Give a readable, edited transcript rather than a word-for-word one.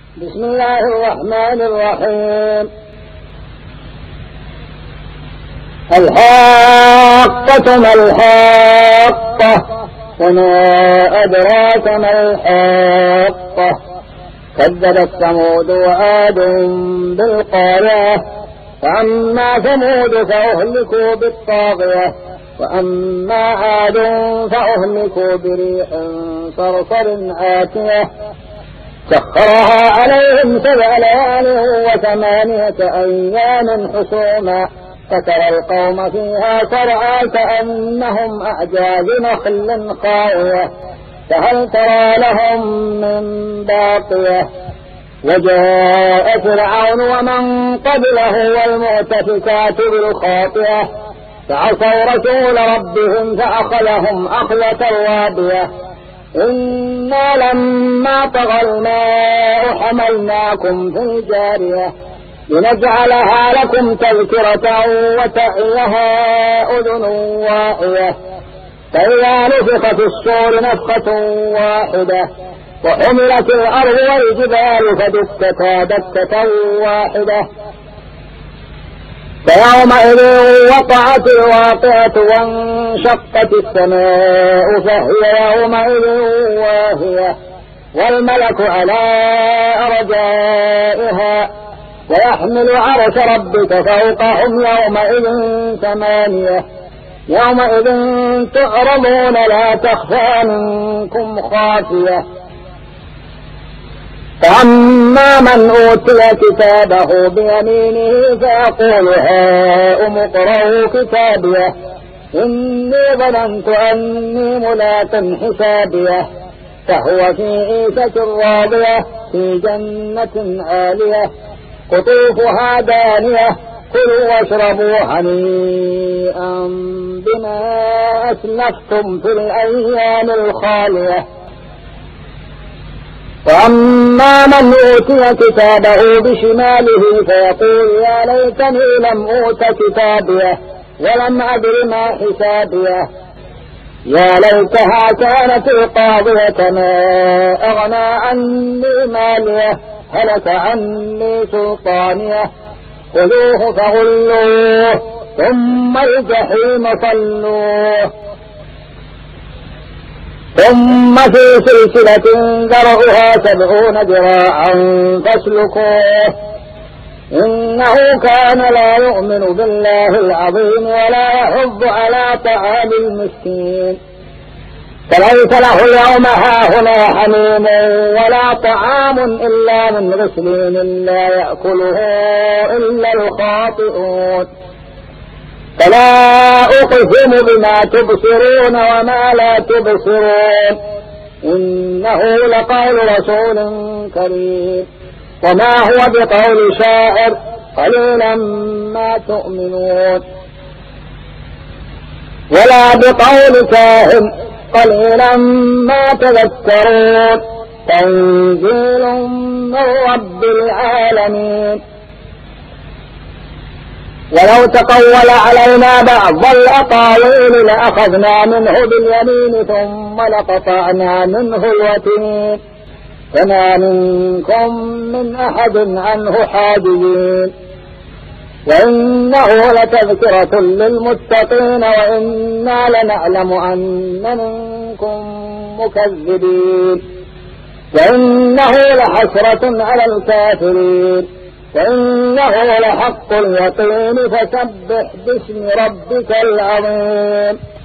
بسم الله الرحمن الرحيم. الحاقة ما الحاقة وما أدراك ما الحاقة. كذبت ثمود وعاد بالقارعة. فأما ثمود فأهلكوا بالطاغية وأما عاد فأهلكوا بريح صرصر عاتية سخرها عليهم 7 ليال و8 أيام حسوما فترى القوم فيها صرعى كأنهم أعجاز نخل خاوية فهل ترى لهم من باقية. وجاء فرعون ومن قبله والمؤتفكات بالخاطئة فعصوا رسول ربهم فأخذهم أخذة رابية. إنا لما طغى الماء حملناكم في الجارية لنجعلها لكم تذكرة وتعيها أذن واعية. فإذا نفخ في الصور نفخة واحدة وحملت الأرض والجبال فدكتا دكة واحدة. فيومئذ وقعت الواقعة وانشقت السماء فهي يومئذ واهية والملك على أرجائها ويحمل عرش ربك فوقهم يومئذ 8 يومئذ تعرضون لا تخفى منكم خافية. فأما من أوتي كتابه بيمينه فيقول هاؤم اقرءوا كتابيه إني ظننت أني ملاق حسابيه فهو في عيشة راضية في جنة عالية قطوفها دانية كلوا واشربوا هنيئا بما أسلفتم في الأيام الخالية. وأما من أوتي كتابه بشماله فيقول يا ليتني لم أوت كتابيه ولم أدر ما حسابيه يا ليتها كانت القاضية ما أغنى عني ماليه هلك عني سلطانيه خذوه فغلوه ثم الجحيم صلوه ثم في سلسلة ذرعها 70 ذراعا فاسلكوه إنه كان لا يؤمن بالله العظيم ولا يحض على طعام المسكين فليس له اليوم هاهنا حميم ولا طعام إلا من غسلين لا يأكله إلا الخاطئون. فلا أقسم بما تبصرون وما لا تبصرون إنه لقول رسول كريم وما هو بقول شاعر قليلا ما تؤمنون ولا بقول كاهن قليلا ما تذكرون تنزيل من رب العالمين. ولو تقول علينا بعض الأقاويل لأخذنا منه باليمين ثم لقطعنا منه الوتين فما منكم من أحد عنه حاجزين. وإنه لتذكرة للمتقين وإنا لنعلم أن منكم مكذبين وإنه لحسرة على الكافرين وإنه لحق اليقين فسبح باسم ربك العظيم.